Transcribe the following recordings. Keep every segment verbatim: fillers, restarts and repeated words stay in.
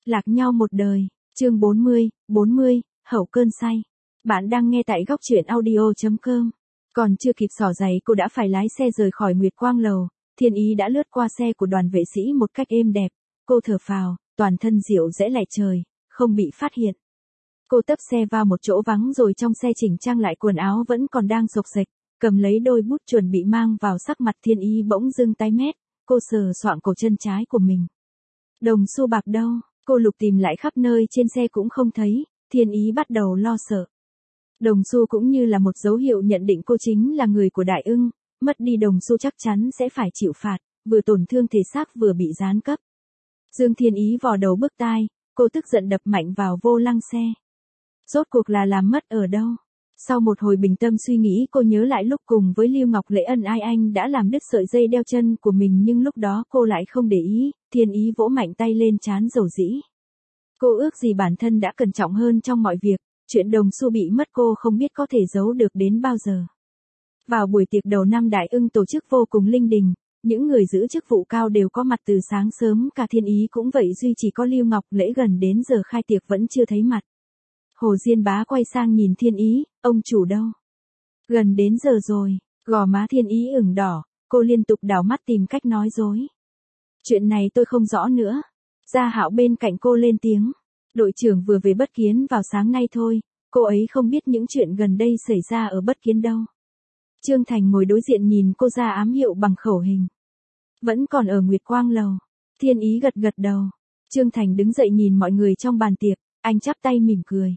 Lạc nhau một đời, chương bốn mươi, bốn mươi, hậu cơn say. Bạn đang nghe tại góc truyện audio chấm com. Còn chưa kịp xỏ giày cô đã phải lái xe rời khỏi Nguyệt Quang Lầu, Thiên Ý đã lướt qua xe của đoàn vệ sĩ một cách êm đẹp. Cô thở phào, toàn thân dịu dễ lạy trời, không bị phát hiện. Cô tấp xe vào một chỗ vắng rồi trong xe chỉnh trang lại quần áo vẫn còn đang xộc xệch, cầm lấy đôi bút chuẩn bị mang vào sắc mặt Thiên Ý bỗng dưng tái mét, cô sờ soạng cổ chân trái của mình. Đồng xu bạc đâu? Cô lục tìm lại khắp nơi trên xe cũng không thấy, Thiên Ý bắt đầu lo sợ. Đồng xu cũng như là một dấu hiệu nhận định cô chính là người của Đại Ưng, mất đi đồng xu chắc chắn sẽ phải chịu phạt, vừa tổn thương thể xác vừa bị gián cấp. Dương Thiên Ý vò đầu bứt tai, cô tức giận đập mạnh vào vô lăng xe. Rốt cuộc là làm mất ở đâu? Sau một hồi bình tâm suy nghĩ cô nhớ lại lúc cùng với Lưu Ngọc Lễ ân ai anh đã làm đứt sợi dây đeo chân của mình nhưng lúc đó cô lại không để ý, Thiên Ý vỗ mạnh tay lên trán dầu dĩ. Cô ước gì bản thân đã cẩn trọng hơn trong mọi việc, chuyện đồng xu bị mất cô không biết có thể giấu được đến bao giờ. Vào buổi tiệc đầu năm Đại Ưng tổ chức vô cùng linh đình, những người giữ chức vụ cao đều có mặt từ sáng sớm, cả Thiên Ý cũng vậy duy chỉ có Lưu Ngọc Lễ gần đến giờ khai tiệc vẫn chưa thấy mặt. Hồ Diên Bá quay sang nhìn Thiên Ý, ông chủ đâu? Gần đến giờ rồi, gò má Thiên Ý ửng đỏ, cô liên tục đảo mắt tìm cách nói dối. Chuyện này tôi không rõ nữa. Gia Hạo bên cạnh cô lên tiếng. Đội trưởng vừa về Bất Kiến vào sáng nay thôi, cô ấy không biết những chuyện gần đây xảy ra ở Bất Kiến đâu. Trương Thành ngồi đối diện nhìn cô ra ám hiệu bằng khẩu hình. Vẫn còn ở Nguyệt Quang Lầu. Thiên Ý gật gật đầu. Trương Thành đứng dậy nhìn mọi người trong bàn tiệc, anh chắp tay mỉm cười.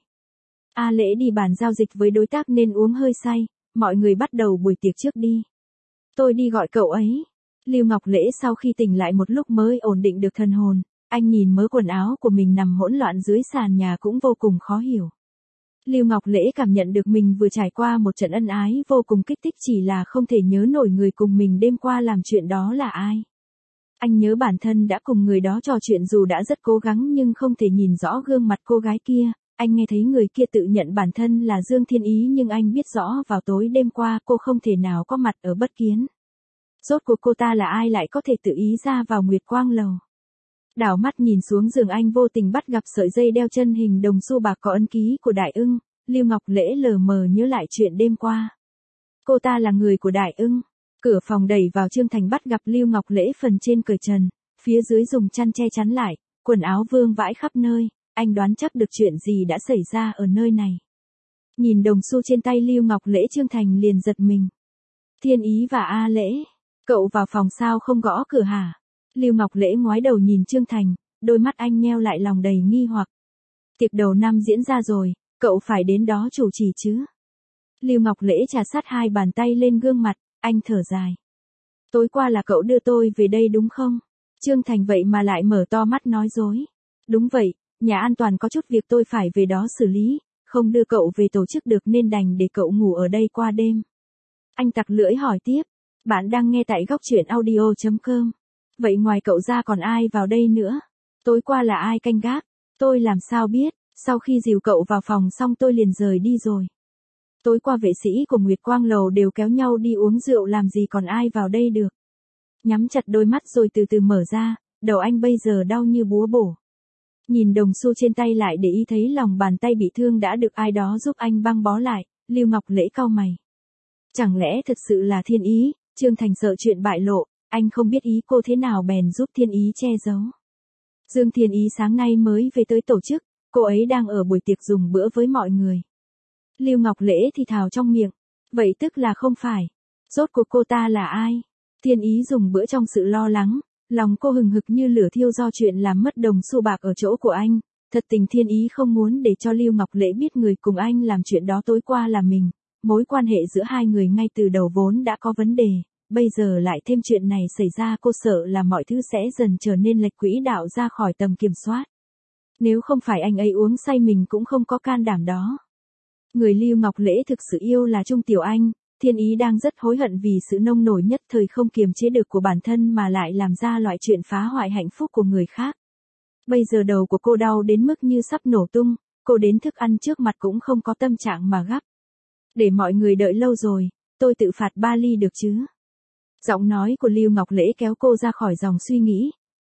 A Lễ đi bàn giao dịch với đối tác nên uống hơi say, mọi người bắt đầu buổi tiệc trước đi. Tôi đi gọi cậu ấy. Lưu Ngọc Lễ sau khi tỉnh lại một lúc mới ổn định được thần hồn, anh nhìn mớ quần áo của mình nằm hỗn loạn dưới sàn nhà cũng vô cùng khó hiểu. Lưu Ngọc Lễ cảm nhận được mình vừa trải qua một trận ân ái vô cùng kích thích chỉ là không thể nhớ nổi người cùng mình đêm qua làm chuyện đó là ai. Anh nhớ bản thân đã cùng người đó trò chuyện dù đã rất cố gắng nhưng không thể nhìn rõ gương mặt cô gái kia. Anh nghe thấy người kia tự nhận bản thân là Dương Thiên Ý nhưng anh biết rõ vào tối đêm qua cô không thể nào có mặt ở Bất Kiến. Rốt cuộc cô ta là ai lại có thể tự ý ra vào Nguyệt Quang Lầu. Đảo mắt nhìn xuống giường anh vô tình bắt gặp sợi dây đeo chân hình đồng xu bạc có ấn ký của Đại Ưng, Lưu Ngọc Lễ lờ mờ nhớ lại chuyện đêm qua. Cô ta là người của Đại Ưng. Cửa phòng đẩy vào Trương Thành bắt gặp Lưu Ngọc Lễ phần trên cởi trần, phía dưới dùng chăn che chắn lại, quần áo vương vãi khắp nơi. Anh đoán chắc được chuyện gì đã xảy ra ở nơi này. Nhìn đồng xu trên tay Lưu Ngọc Lễ Trương Thành liền giật mình. Thiên Ý và A Lễ, cậu vào phòng sao không gõ cửa hả? Lưu Ngọc Lễ ngoái đầu nhìn Trương Thành, đôi mắt anh nheo lại lòng đầy nghi hoặc. Tiệc đầu năm diễn ra rồi, cậu phải đến đó chủ trì chứ? Lưu Ngọc Lễ trà sát hai bàn tay lên gương mặt, anh thở dài. Tối qua là cậu đưa tôi về đây đúng không? Trương Thành vậy mà lại mở to mắt nói dối. Đúng vậy. Nhà an toàn có chút việc tôi phải về đó xử lý, không đưa cậu về tổ chức được nên đành để cậu ngủ ở đây qua đêm. Anh tặc lưỡi hỏi tiếp, bạn đang nghe tại góc truyện audio chấm com. Vậy ngoài cậu ra còn ai vào đây nữa? Tối qua là ai canh gác? Tôi làm sao biết, sau khi dìu cậu vào phòng xong tôi liền rời đi rồi. Tối qua vệ sĩ của Nguyệt Quang Lầu đều kéo nhau đi uống rượu làm gì còn ai vào đây được. Nhắm chặt đôi mắt rồi từ từ mở ra, đầu anh bây giờ đau như búa bổ. Nhìn đồng xu trên tay lại để ý thấy lòng bàn tay bị thương đã được ai đó giúp anh băng bó lại, Lưu Ngọc Lễ cau mày. Chẳng lẽ thật sự là Thiên Ý? Trương Thành sợ chuyện bại lộ, anh không biết ý cô thế nào bèn giúp Thiên Ý che giấu. Dương Thiên Ý sáng nay mới về tới tổ chức, cô ấy đang ở buổi tiệc dùng bữa với mọi người. Lưu Ngọc Lễ thì thào trong miệng, vậy tức là không phải. Rốt cuộc cô ta là ai? Thiên Ý dùng bữa trong sự lo lắng. Lòng cô hừng hực như lửa thiêu do chuyện làm mất đồng xu bạc ở chỗ của anh, thật tình Thiên Ý không muốn để cho Lưu Ngọc Lễ biết người cùng anh làm chuyện đó tối qua là mình, mối quan hệ giữa hai người ngay từ đầu vốn đã có vấn đề, bây giờ lại thêm chuyện này xảy ra cô sợ là mọi thứ sẽ dần trở nên lệch quỹ đạo ra khỏi tầm kiểm soát. Nếu không phải anh ấy uống say mình cũng không có can đảm đó. Người Lưu Ngọc Lễ thực sự yêu là Trung Tiểu Anh. Thiên Ý đang rất hối hận vì sự nông nổi nhất thời không kiềm chế được của bản thân mà lại làm ra loại chuyện phá hoại hạnh phúc của người khác. Bây giờ đầu của cô đau đến mức như sắp nổ tung, cô đến thức ăn trước mặt cũng không có tâm trạng mà gắp. Để mọi người đợi lâu rồi, tôi tự phạt ba ly được chứ? Giọng nói của Lưu Ngọc Lễ kéo cô ra khỏi dòng suy nghĩ,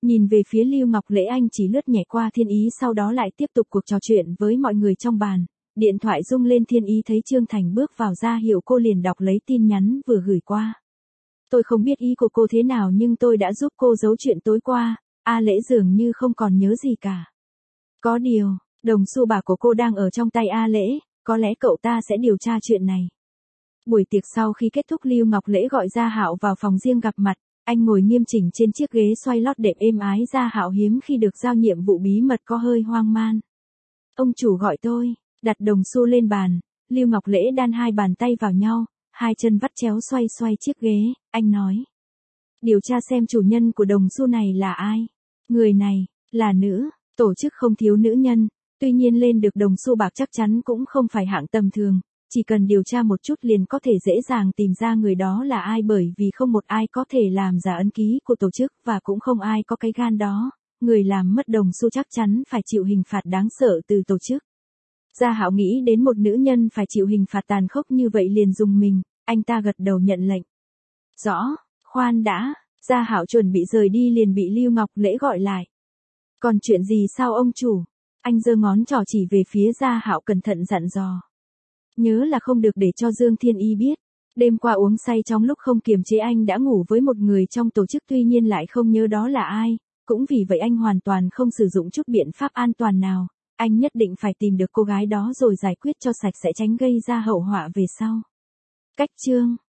Nhìn về phía Lưu Ngọc Lễ, anh chỉ lướt nhẹ qua Thiên Ý, sau đó lại tiếp tục cuộc trò chuyện với mọi người trong bàn. Điện thoại rung lên, Thiên Ý thấy Trương Thành bước vào ra hiệu cô liền đọc lấy tin nhắn vừa gửi qua. Tôi không biết ý của cô thế nào nhưng tôi đã giúp cô giấu chuyện tối qua. A Lễ dường như không còn nhớ gì cả. Có điều, đồng xu bạc của cô đang ở trong tay A Lễ, có lẽ cậu ta sẽ điều tra chuyện này. Buổi tiệc sau khi kết thúc, Lưu Ngọc Lễ gọi Gia Hạo vào phòng riêng gặp mặt. Anh ngồi nghiêm chỉnh trên chiếc ghế xoay lót đệm êm ái. Gia Hạo hiếm khi được giao nhiệm vụ bí mật có hơi hoang man. Ông chủ gọi tôi. Đặt đồng xu lên bàn, Lưu Ngọc Lễ đan hai bàn tay vào nhau, hai chân vắt chéo xoay xoay chiếc ghế, anh nói. Điều tra xem chủ nhân của đồng xu này là ai. Người này, là nữ, tổ chức không thiếu nữ nhân, tuy nhiên lên được đồng xu bạc chắc chắn cũng không phải hạng tầm thường, chỉ cần điều tra một chút liền có thể dễ dàng tìm ra người đó là ai, bởi vì không một ai có thể làm giả ấn ký của tổ chức và cũng không ai có cái gan đó, người làm mất đồng xu chắc chắn phải chịu hình phạt đáng sợ từ tổ chức. Gia Hạo nghĩ đến một nữ nhân phải chịu hình phạt tàn khốc như vậy liền rùng mình, anh ta gật đầu nhận lệnh. Rõ, khoan đã, Gia Hạo chuẩn bị rời đi liền bị Lưu Ngọc Lễ gọi lại. Còn chuyện gì sao ông chủ? Anh giơ ngón trỏ chỉ về phía Gia Hạo cẩn thận dặn dò. Nhớ là không được để cho Dương Thiên Y biết. Đêm qua uống say trong lúc không kiềm chế anh đã ngủ với một người trong tổ chức, tuy nhiên lại không nhớ đó là ai, cũng vì vậy anh hoàn toàn không sử dụng chút biện pháp an toàn nào. Anh nhất định phải tìm được cô gái đó rồi giải quyết cho sạch sẽ, tránh gây ra hậu họa về sau. Cách chương